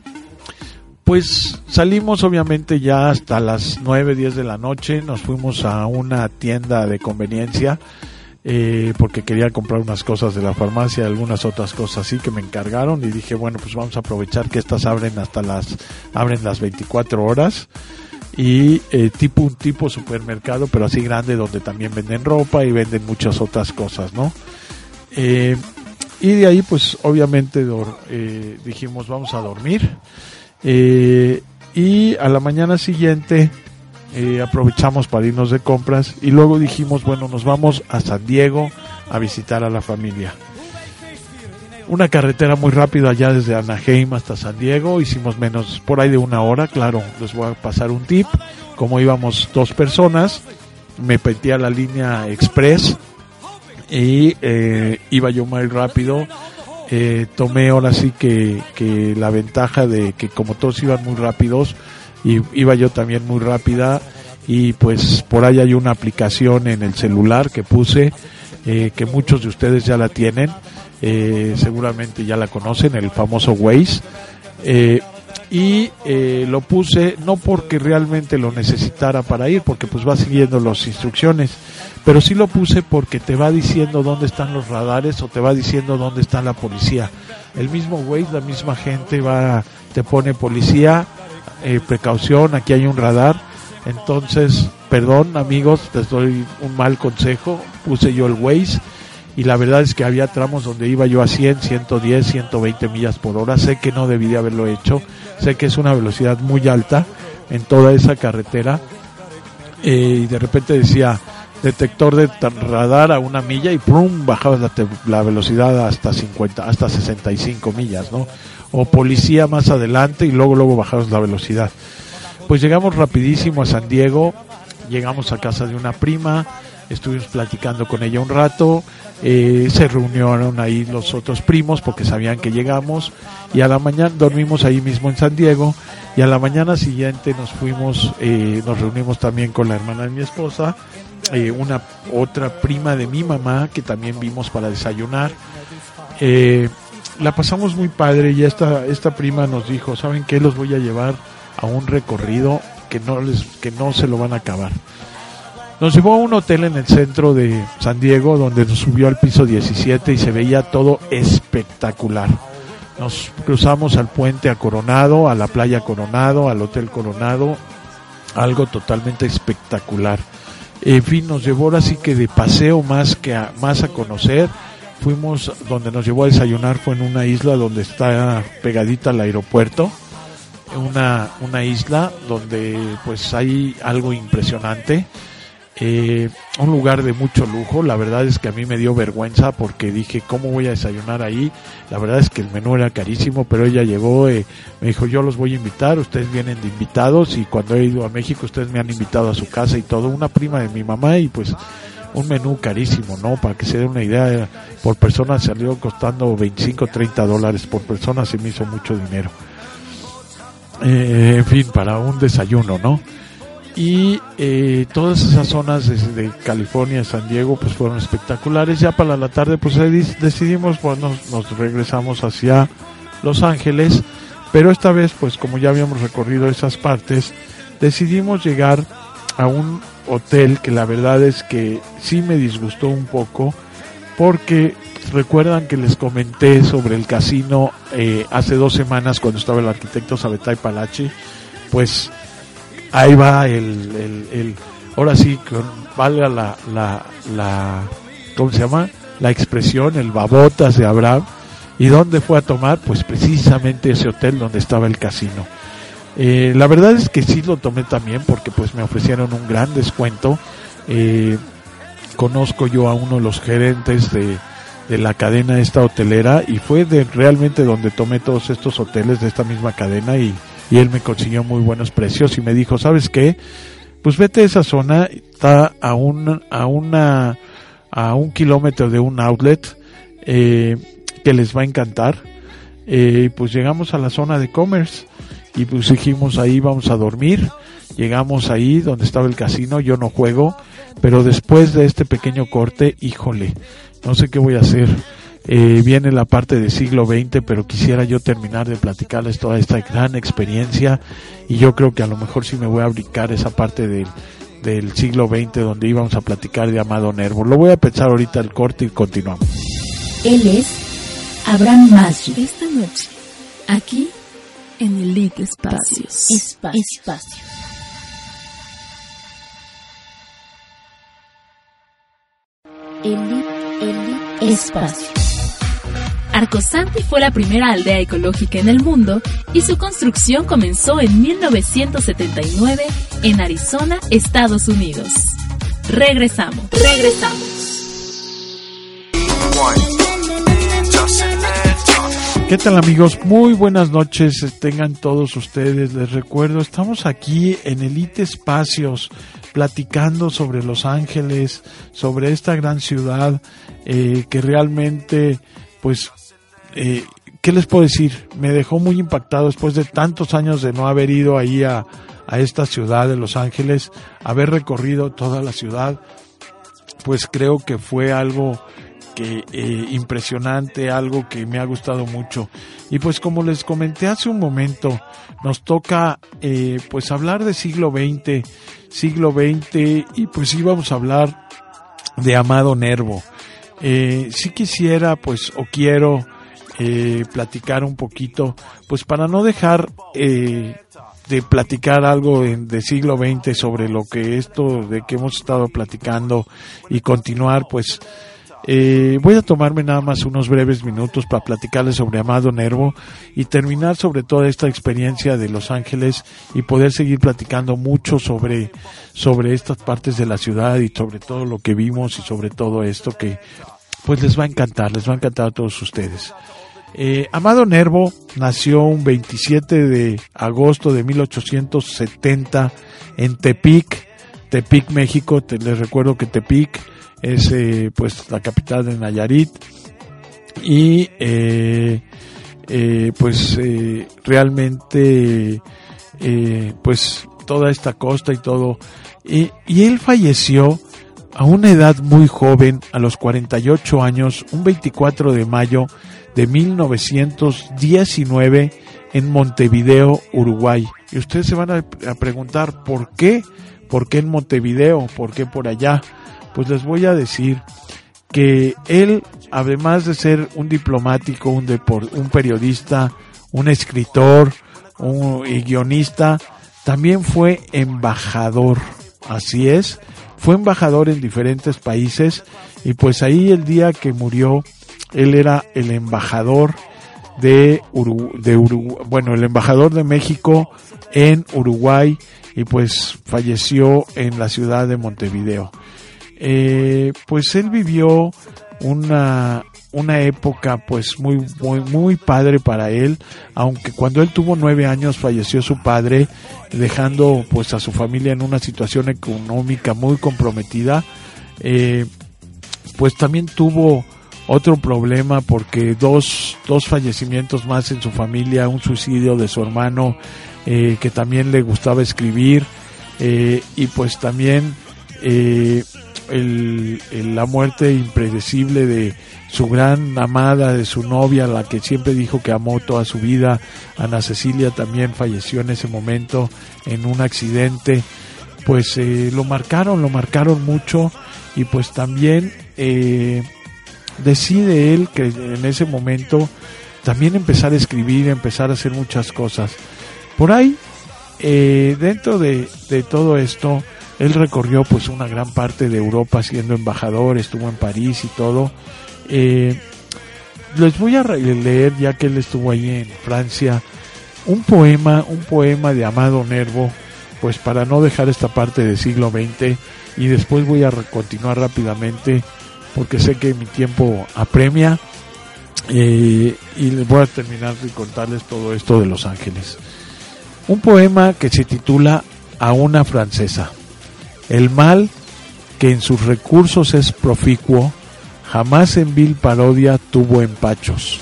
pues salimos obviamente ya hasta las nueve, diez de la noche. Nos fuimos a una tienda de conveniencia, Eh, porque quería comprar unas cosas de la farmacia, algunas otras cosas así que me encargaron, y dije, bueno, pues vamos a aprovechar que estas abren hasta las abren las veinticuatro horas, y eh, tipo un tipo supermercado, pero así grande, donde también venden ropa y venden muchas otras cosas, ¿no? Eh, y de ahí pues obviamente dor, eh, dijimos, vamos a dormir, eh, y a la mañana siguiente Eh, aprovechamos para irnos de compras, y luego dijimos, bueno, nos vamos a San Diego a visitar a la familia. Una carretera muy rápida allá desde Anaheim hasta San Diego, hicimos menos, por ahí de una hora. Claro, les voy a pasar un tip. Como íbamos dos personas, me metí a la línea express y eh, iba yo muy rápido. Eh, tomé ahora sí que, que la ventaja de que como todos iban muy rápidos, y iba yo también muy rápida, y pues por ahí hay una aplicación en el celular que puse, eh, que muchos de ustedes ya la tienen, eh, seguramente ya la conocen, el famoso Waze, eh, y eh, lo puse no porque realmente lo necesitara para ir, porque pues va siguiendo las instrucciones, pero sí lo puse porque te va diciendo dónde están los radares o te va diciendo dónde está la policía. El mismo Waze, la misma gente va, te pone policía, eh, precaución, aquí hay un radar. Entonces, perdón amigos, les doy un mal consejo, puse yo el Waze y la verdad es que había tramos donde iba yo a cien, ciento diez, ciento veinte millas por hora. Sé que no debí de haberlo hecho, sé que es una velocidad muy alta en toda esa carretera, eh, y de repente decía detector de radar a una milla y ¡prum! Bajabas la, te- la velocidad hasta cincuenta, hasta sesenta y cinco millas, ¿no? O policía más adelante y luego luego bajabas la velocidad. Pues llegamos rapidísimo a San Diego, llegamos a casa de una prima, estuvimos platicando con ella un rato, eh, se reunieron ahí los otros primos porque sabían que llegamos, y a la mañana dormimos ahí mismo en San Diego, y a la mañana siguiente nos fuimos, eh, nos reunimos también con la hermana de mi esposa, eh, una otra prima de mi mamá que también vimos para desayunar. Eh, la pasamos muy padre, y esta, esta prima nos dijo, ¿saben qué? Los voy a llevar a un recorrido que no les, que no se lo van a acabar. Nos llevó a un hotel en el centro de San Diego, donde nos subió al piso diecisiete y se veía todo espectacular. Nos cruzamos al puente a Coronado, a la playa Coronado, al hotel Coronado, algo totalmente espectacular. En fin, nos llevó ahora sí que de paseo más que a, más a conocer. Fuimos, donde nos llevó a desayunar fue en una isla donde está pegadita al aeropuerto, una, una isla donde pues hay algo impresionante. Eh, un lugar de mucho lujo. La verdad es que a mí me dio vergüenza porque dije, ¿cómo voy a desayunar ahí? La verdad es que el menú era carísimo, pero ella llegó, eh, me dijo, yo los voy a invitar, ustedes vienen de invitados, y cuando he ido a México ustedes me han invitado a su casa y todo. Una prima de mi mamá, y pues un menú carísimo, ¿no? Para que se den una idea, por persona salió costando veinticinco, treinta dólares por persona, se me hizo mucho dinero. Eh, en fin, para un desayuno, ¿no? Y eh, todas esas zonas de, de California, San Diego, pues fueron espectaculares. Ya para la tarde pues decidimos, pues nos, nos regresamos hacia Los Ángeles, pero esta vez pues como ya habíamos recorrido esas partes, decidimos llegar a un hotel que la verdad es que sí me disgustó un poco, porque recuerdan que les comenté sobre el casino eh, hace dos semanas cuando estaba el arquitecto Sabetay Palachi. Pues ahí va el, el, el ahora sí, con, valga la, la, la, ¿cómo se llama? La expresión, el babotas de Abraham. ¿Y dónde fue a tomar? Pues precisamente ese hotel donde estaba el casino. Eh, la verdad es que sí lo tomé también porque pues me ofrecieron un gran descuento. Eh, conozco yo a uno de los gerentes de, de la cadena esta hotelera, y fue de realmente donde tomé todos estos hoteles de esta misma cadena, y y él me consiguió muy buenos precios y me dijo, ¿sabes qué? Pues vete a esa zona, está a un, a una, a un kilómetro de un outlet, eh, que les va a encantar. Eh, pues llegamos a la zona de Commerce y pues dijimos, ahí vamos a dormir. Llegamos ahí donde estaba el casino, yo no juego, pero después de este pequeño corte, híjole, no sé qué voy a hacer. Eh, viene la parte del siglo veinte, pero quisiera yo terminar de platicarles toda esta gran experiencia, y yo creo que a lo mejor sí me voy a brincar esa parte del, del siglo veinte donde íbamos a platicar de Amado Nervo. Lo voy a pensar ahorita el corte y continuamos. Él es Abraham Masri. Esta noche, aquí en Elite Espacios. Espacio. Espacio. Elite, Elite Espacio. Arcosanti fue la primera aldea ecológica en el mundo y su construcción comenzó en mil novecientos setenta y nueve en Arizona, Estados Unidos. Regresamos. Regresamos. ¿Qué tal amigos? Muy buenas noches, tengan todos ustedes. Les recuerdo, estamos aquí en Elite Espacios platicando sobre Los Ángeles, sobre esta gran ciudad eh, que realmente, pues, eh, ¿qué les puedo decir? Me dejó muy impactado después de tantos años de no haber ido ahí a, a esta ciudad de Los Ángeles, haber recorrido toda la ciudad, pues creo que fue algo que eh, impresionante, algo que me ha gustado mucho. Y pues como les comenté hace un momento, nos toca eh, pues hablar de siglo veinte, siglo veinte, y pues íbamos a hablar de Amado Nervo. Eh, sí quisiera pues o quiero eh, platicar un poquito, pues para no dejar eh, de platicar algo en, de siglo veinte sobre lo que esto de que hemos estado platicando y continuar, pues eh, voy a tomarme nada más unos breves minutos para platicarles sobre Amado Nervo y terminar sobre toda esta experiencia de Los Ángeles y poder seguir platicando mucho sobre sobre estas partes de la ciudad y sobre todo lo que vimos y sobre todo esto que pues les va a encantar, les va a encantar a todos ustedes. Eh, Amado Nervo nació un veintisiete de agosto de mil ochocientos setenta en Tepic, Tepic, México. Te, les recuerdo que Tepic es eh, pues la capital de Nayarit y eh, eh, pues eh, realmente eh, pues toda esta costa y todo y, y él falleció a una edad muy joven, a los cuarenta y ocho años, un veinticuatro de mayo de mil novecientos diecinueve en Montevideo, Uruguay. Y ustedes se van a, a preguntar ¿por qué? ¿Por qué en Montevideo? ¿Por qué por allá? Pues les voy a decir que él, además de ser un diplomático, un, depor, un periodista, un escritor, un y guionista, también fue embajador. Así es, fue embajador en diferentes países y pues ahí el día que murió, él era el embajador de Uruguay, de Uruguay, bueno, el embajador de México en Uruguay y pues falleció en la ciudad de Montevideo. Eh, pues él vivió una una época pues muy muy muy padre para él, aunque cuando él tuvo nueve años falleció su padre, dejando pues a su familia en una situación económica muy comprometida. Eh, pues también tuvo otro problema porque dos dos fallecimientos más en su familia, un suicidio de su hermano eh, que también le gustaba escribir eh, y pues también eh, el, el, la muerte impredecible de su gran amada, de su novia, la que siempre dijo que amó toda su vida, Ana Cecilia, también falleció en ese momento en un accidente. Pues eh, lo marcaron, lo marcaron mucho y pues también eh, decide él que en ese momento también empezar a escribir, empezar a hacer muchas cosas. Por ahí, eh, dentro de, de todo esto, él recorrió pues una gran parte de Europa siendo embajador, estuvo en París y todo. Eh, les voy a leer, ya que él estuvo ahí en Francia, un poema, un poema de Amado Nervo, pues para no dejar esta parte del siglo veinte, y después voy a continuar rápidamente porque sé que mi tiempo apremia eh, y les voy a terminar de contarles todo esto de Los Ángeles. Un poema que se titula A una francesa. El mal, que en sus recursos es proficuo, jamás en vil parodia tuvo empachos.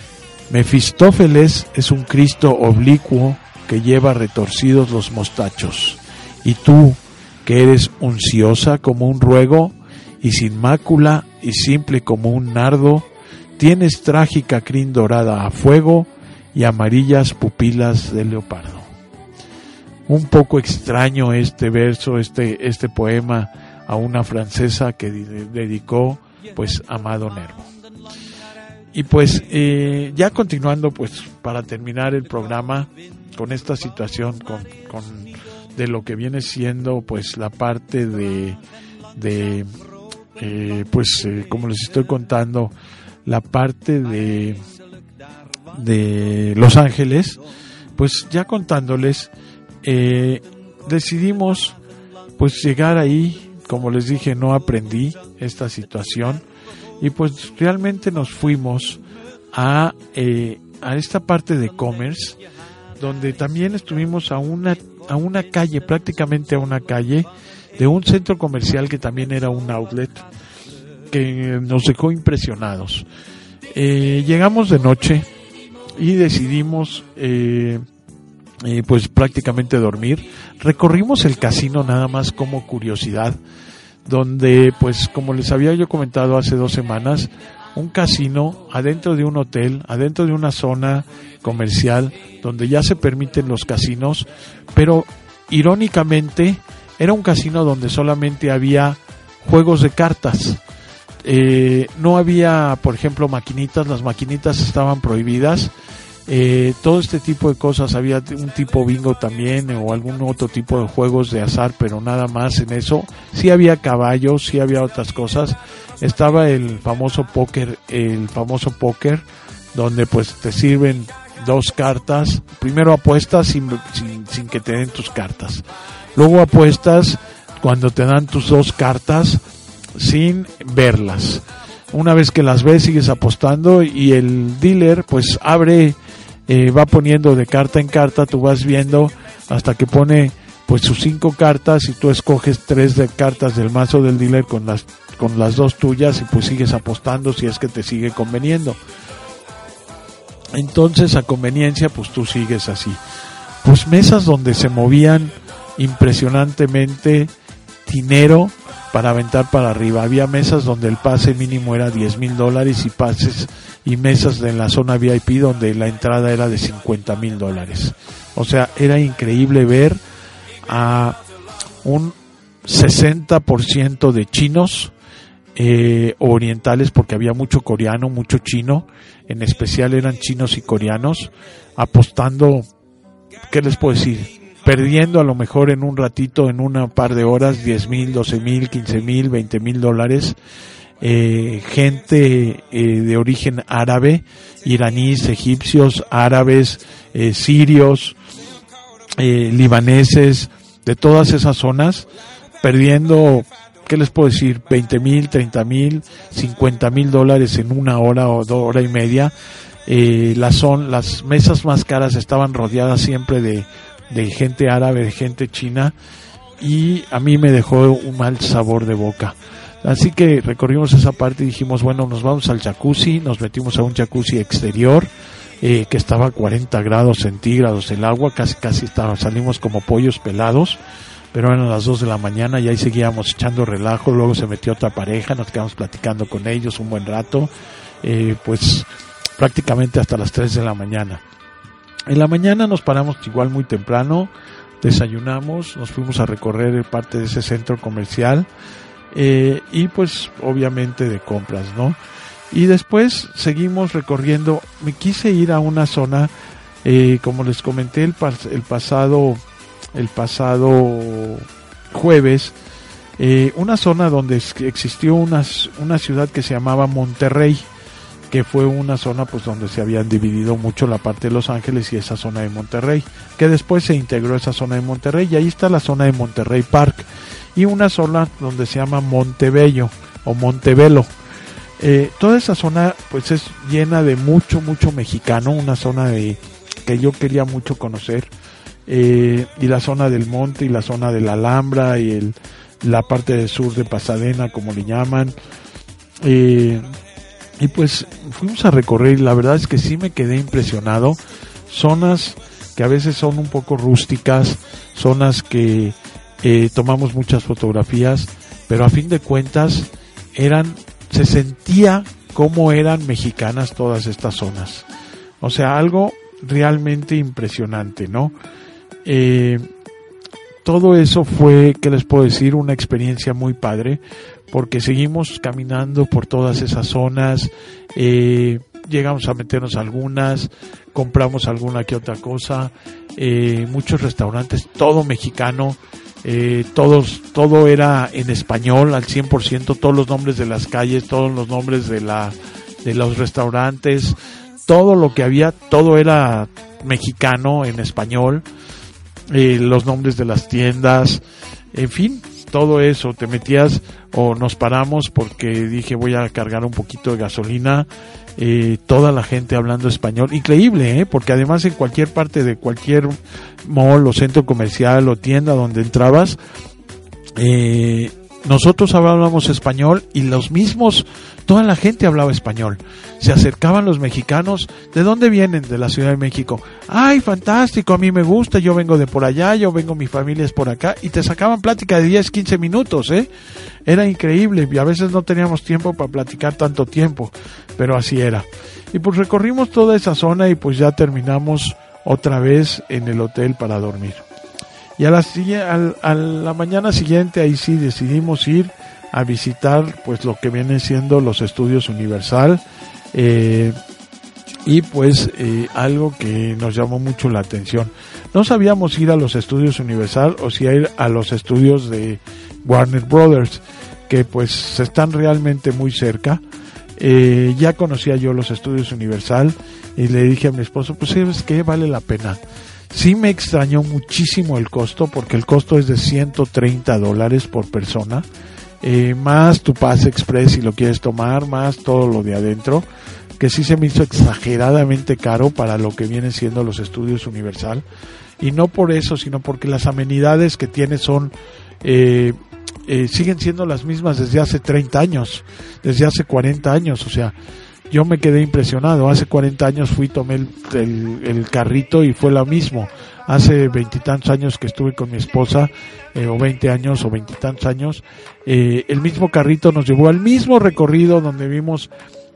Mefistófeles es un Cristo oblicuo que lleva retorcidos los mostachos. Y tú, que eres unciosa como un ruego, y sin mácula y simple como un nardo, tienes trágica crin dorada a fuego y amarillas pupilas de leopardo. Un poco extraño este verso, este, este poema a una francesa que dedicó pues Amado Nervo. Y pues eh, ya continuando pues para terminar el programa con esta situación con, con de lo que viene siendo pues la parte de de eh, pues eh, como les estoy contando, la parte de de Los Ángeles, pues ya contándoles eh, decidimos pues llegar ahí. Como les dije, no aprendí esta situación y pues realmente nos fuimos a eh, a esta parte de Commerce, donde también estuvimos a una a una calle, prácticamente a una calle de un centro comercial que también era un outlet, que nos dejó impresionados. Eh, llegamos de noche y decidimos eh, eh, pues prácticamente dormir. Recorrimos el casino nada más como curiosidad, donde pues como les había yo comentado hace dos semanas, un casino adentro de un hotel, adentro de una zona comercial donde ya se permiten los casinos, pero irónicamente era un casino donde solamente había juegos de cartas. Eh, no había, por ejemplo, maquinitas, las maquinitas estaban prohibidas. Eh, todo este tipo de cosas, había un tipo bingo también o algún otro tipo de juegos de azar, pero nada más en eso. Sí había caballos, sí había otras cosas. Estaba el famoso póker, el famoso póker, donde pues te sirven dos cartas. Primero apuestas sin, sin, sin que te den tus cartas. Luego apuestas cuando te dan tus dos cartas sin verlas. Una vez que las ves, sigues apostando y el dealer pues abre, eh, va poniendo de carta en carta, tú vas viendo hasta que pone pues sus cinco cartas y tú escoges tres de cartas del mazo del dealer con las con las dos tuyas y pues sigues apostando si es que te sigue conveniendo. Entonces a conveniencia pues tú sigues así. Pues mesas donde se movían impresionantemente dinero para aventar para arriba. Había mesas donde el pase mínimo era diez mil dólares y pases y mesas de la zona V I P donde la entrada era de cincuenta mil dólares. O sea, era increíble ver a un sesenta por ciento de chinos eh, orientales, porque había mucho coreano, mucho chino, en especial eran chinos y coreanos, apostando, ¿qué les puedo decir? Perdiendo a lo mejor en un ratito, en una par de horas, diez mil, doce mil, quince mil, veinte mil dólares. Eh, gente eh, de origen árabe, iraníes, egipcios, árabes, eh, sirios, eh, libaneses, de todas esas zonas, perdiendo, ¿qué les puedo decir? veinte mil, treinta mil, cincuenta mil dólares en una hora o dos hora y media. Eh, las, son, las mesas más caras estaban rodeadas siempre de de gente árabe, de gente china, y a mí me dejó un mal sabor de boca. Así que recorrimos esa parte y dijimos, bueno, nos vamos al jacuzzi, nos metimos a un jacuzzi exterior, eh, que estaba a cuarenta grados centígrados el agua, casi casi estaba, salimos como pollos pelados, pero eran las dos de la mañana y ahí seguíamos echando relajo. Luego se metió otra pareja, nos quedamos platicando con ellos un buen rato, eh, pues prácticamente hasta las tres de la mañana. En la mañana nos paramos igual muy temprano, desayunamos, nos fuimos a recorrer parte de ese centro comercial, eh, y pues obviamente de compras, ¿no? Y después seguimos recorriendo. Me quise ir a una zona, eh, como les comenté el, pas- el pasado el pasado jueves, eh, una zona donde existió una, una ciudad que se llamaba Monterrey, que fue una zona pues donde se habían dividido mucho la parte de Los Ángeles y esa zona de Monterrey, que después se integró esa zona de Monterrey, y ahí está la zona de Monterrey Park, y una zona donde se llama Montebello o Montebello. Eh, toda esa zona pues es llena de mucho, mucho mexicano, una zona de que yo quería mucho conocer, eh, y la zona del monte y la zona de la Alhambra y el, la parte del sur de Pasadena, como le llaman, eh, y pues fuimos a recorrer, y la verdad es que sí me quedé impresionado. Zonas que a veces son un poco rústicas, zonas que eh, tomamos muchas fotografías, pero a fin de cuentas eran, se sentía como eran mexicanas todas estas zonas. O sea, algo realmente impresionante, ¿no? Eh, todo eso fue, ¿qué les puedo decir? Una experiencia muy padre, porque seguimos caminando por todas esas zonas, eh, llegamos a meternos algunas, compramos alguna que otra cosa, eh, muchos restaurantes, todo mexicano, eh, todos, todo era en español al cien por ciento, todos los nombres de las calles, todos los nombres de la, de los restaurantes, todo lo que había, todo era mexicano en español, eh, los nombres de las tiendas, en fin, todo eso. Te metías, o nos paramos porque dije voy a cargar un poquito de gasolina, eh, toda la gente hablando español, increíble, ¿eh? Porque además en cualquier parte de cualquier mall o centro comercial o tienda donde entrabas, eh, nosotros hablábamos español y los mismos, toda la gente hablaba español. Se acercaban los mexicanos, ¿de dónde vienen? De la Ciudad de México. ¡Ay, fantástico! A mí me gusta, yo vengo de por allá, yo vengo, mi familia es por acá. Y te sacaban plática de diez, quince minutos, ¿eh? Era increíble y a veces no teníamos tiempo para platicar tanto tiempo, pero así era. Y pues recorrimos toda esa zona y pues ya terminamos otra vez en el hotel para dormir. Y a la, a, a la mañana siguiente ahí sí decidimos ir a visitar pues lo que vienen siendo los estudios Universal, eh, y pues eh, algo que nos llamó mucho la atención. No sabíamos ir a los estudios Universal o si ir a los estudios de Warner Brothers, que pues están realmente muy cerca. Eh, ya conocía yo los estudios Universal y le dije a mi esposo, pues ¿sabes qué? Vale la pena. Sí me extrañó muchísimo el costo, porque el costo es de ciento treinta dólares por persona, eh, más tu pase express si lo quieres tomar, más todo lo de adentro, que sí se me hizo exageradamente caro para lo que vienen siendo los estudios Universal. Y no por eso, sino porque las amenidades que tiene son... Eh, eh, siguen siendo las mismas desde hace treinta años, desde hace cuarenta años, o sea... Yo me quedé impresionado. Hace cuarenta años fui, tomé el, el, el carrito y fue lo mismo. Hace veintitantos años que estuve con mi esposa, eh, o veinte años o veintitantos años, eh, el mismo carrito nos llevó al mismo recorrido donde vimos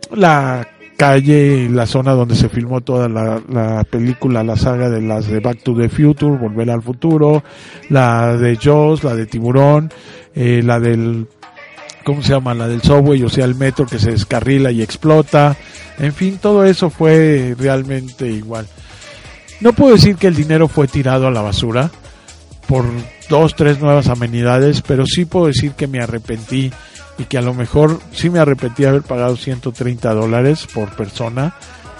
la calle, la zona donde se filmó toda la, la película, la saga de las de Back to the Future, Volver al Futuro, la de Jaws, la de Tiburón, eh, la del... ¿cómo se llama? La del subway, o sea, el metro que se descarrila y explota. En fin, todo eso fue realmente igual. No puedo decir que el dinero fue tirado a la basura por dos, tres nuevas amenidades, pero sí puedo decir que me arrepentí y que a lo mejor sí me arrepentí de haber pagado ciento treinta dólares por persona,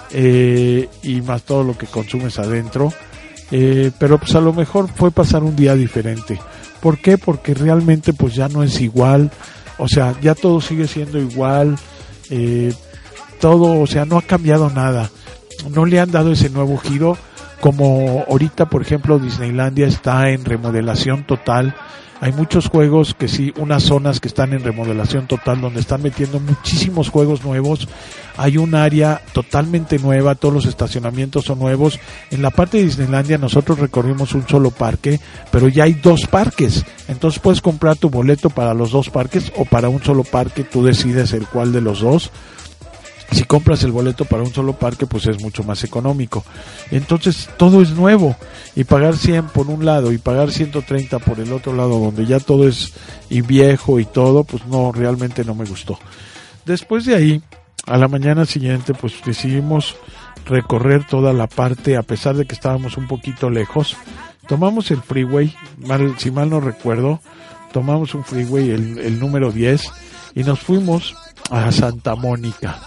eh, y más todo lo que consumes adentro. Eh, pero pues a lo mejor fue pasar un día diferente. ¿Por qué? Porque realmente pues ya no es igual. O sea, ya todo sigue siendo igual, eh, todo, o sea, no ha cambiado nada. No le han dado ese nuevo giro, como ahorita, por ejemplo, Disneylandia está en remodelación total. Hay muchos juegos que sí, unas zonas que están en remodelación total, donde están metiendo muchísimos juegos nuevos. Hay un área totalmente nueva, todos los estacionamientos son nuevos. En la parte de Disneylandia nosotros recorrimos un solo parque, pero ya hay dos parques. Entonces puedes comprar tu boleto para los dos parques o para un solo parque, tú decides el cuál de los dos. Si compras el boleto para un solo parque, pues es mucho más económico. Entonces todo es nuevo, y pagar cien por un lado y pagar ciento treinta por el otro lado, donde ya todo es y viejo y todo, pues no, realmente no me gustó. Después de ahí, a la mañana siguiente, pues decidimos recorrer toda la parte, a pesar de que estábamos un poquito lejos. Tomamos el freeway, mal, si mal no recuerdo, tomamos un freeway, el, el número diez, y nos fuimos a Santa Mónica.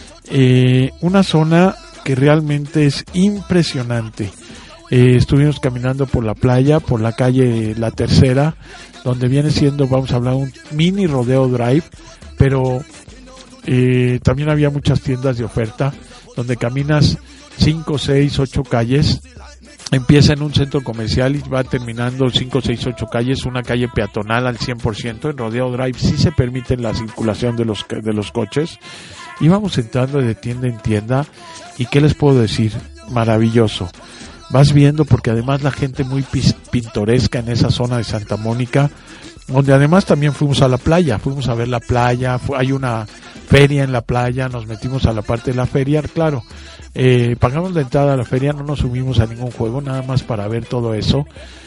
Eh, una zona que realmente es impresionante. Eh, estuvimos caminando por la playa, por la calle La Tercera, donde viene siendo, vamos a hablar, un mini rodeo drive, pero eh, también había muchas tiendas de oferta, donde caminas cinco, seis, ocho calles. Empieza en un centro comercial y va terminando cinco, seis, ocho calles, una calle peatonal al cien por ciento. En Rodeo Drive sí se permite la circulación de los de los coches. Íbamos entrando de tienda en tienda, y ¿qué les puedo decir? Maravilloso. Vas viendo, porque además la gente muy pintoresca en esa zona de Santa Mónica, donde además también fuimos a la playa, fuimos a ver la playa, fue, hay una feria en la playa, nos metimos a la parte de la feria, claro. Eh, pagamos la entrada a la feria, no nos subimos a ningún juego, nada más para ver todo eso.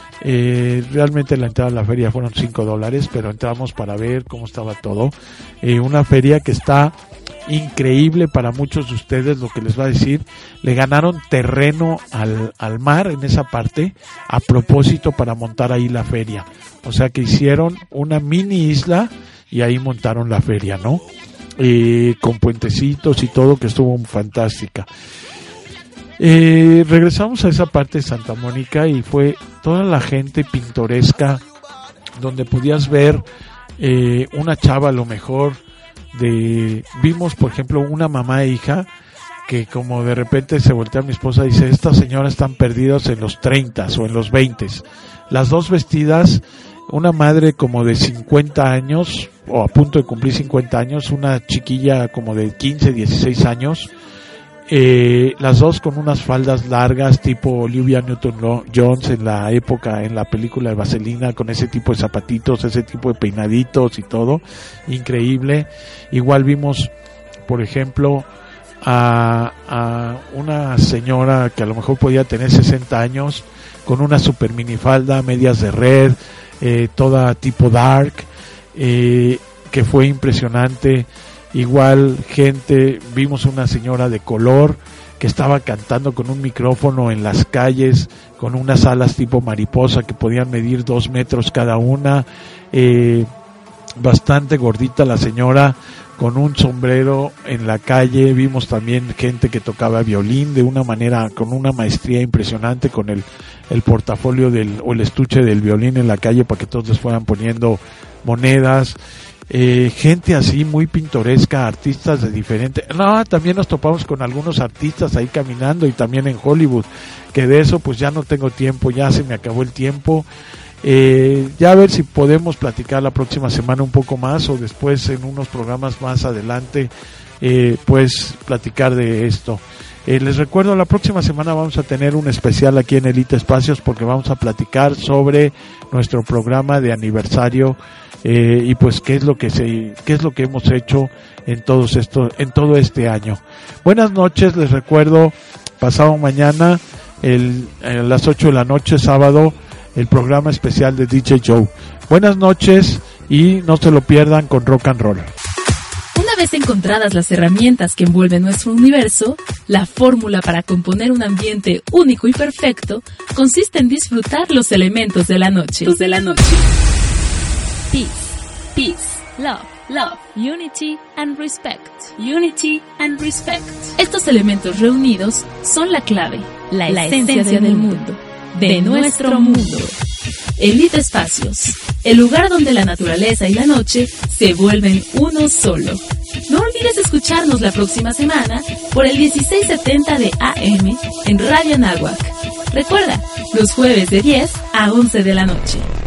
Eh, realmente la entrada a la feria fueron cinco dólares, pero entramos para ver cómo estaba todo. Eh, una feria que está increíble para muchos de ustedes, lo que les va a decir. Le ganaron terreno al, al mar en esa parte, a propósito para montar ahí la feria. O sea que hicieron una mini isla y ahí montaron la feria, ¿no? Eh, con puentecitos y todo, que estuvo fantástica. Eh, regresamos a esa parte de Santa Mónica y fue toda la gente pintoresca, donde podías ver eh, una chava a lo mejor de, vimos por ejemplo una mamá e hija, que como de repente se voltea a mi esposa y dice, estas señoras están perdidas en los treintas o en los veintes, las dos vestidas una madre como de cincuenta años, o a punto de cumplir cincuenta años, una chiquilla como de quince, dieciséis años, eh, las dos con unas faldas largas tipo Olivia Newton-Jones en la época, en la película de Vaselina, con ese tipo de zapatitos, ese tipo de peinaditos y todo, increíble. Igual vimos, por ejemplo, a, a una señora que a lo mejor podía tener sesenta años, con una super minifalda, medias de red, eh, toda tipo dark, eh, que fue impresionante. Igual gente, vimos una señora de color que estaba cantando con un micrófono en las calles, con unas alas tipo mariposa que podían medir dos metros cada una, eh, bastante gordita la señora, con un sombrero en la calle. Vimos también gente que tocaba violín de una manera, con una maestría impresionante, con el, el portafolio del, o el estuche del violín en la calle para que todos les fueran poniendo monedas. Eh, gente así muy pintoresca, artistas de diferente, no, también nos topamos con algunos artistas ahí caminando, y también en Hollywood, que de eso pues ya no tengo tiempo, ya se me acabó el tiempo. Eh, ya a ver si podemos platicar la próxima semana un poco más, o después en unos programas más adelante, eh, pues platicar de esto. Eh, les recuerdo, la próxima semana vamos a tener un especial aquí en Elite Espacios, porque vamos a platicar sobre nuestro programa de aniversario, eh, y pues qué es lo que se, qué es lo que hemos hecho en todos esto, en todo este año. Buenas noches, les recuerdo, pasado mañana, el, a las ocho de la noche, sábado, el programa especial de D J Joe. Buenas noches y no se lo pierdan con rock and roll. Una vez encontradas las herramientas que envuelven nuestro universo, la fórmula para componer un ambiente único y perfecto consiste en disfrutar los elementos de la noche. De la noche. Peace, peace, love, love, unity and respect, unity and respect. Estos elementos reunidos son la clave, la, la esencia, esencia del mundo, de, de nuestro mundo. Elite Espacios, el lugar donde la naturaleza y la noche se vuelven uno solo. No olvides escucharnos la próxima semana por el dieciséis setenta de A M en Radio Anáhuac. Recuerda, los jueves de diez a once de la noche.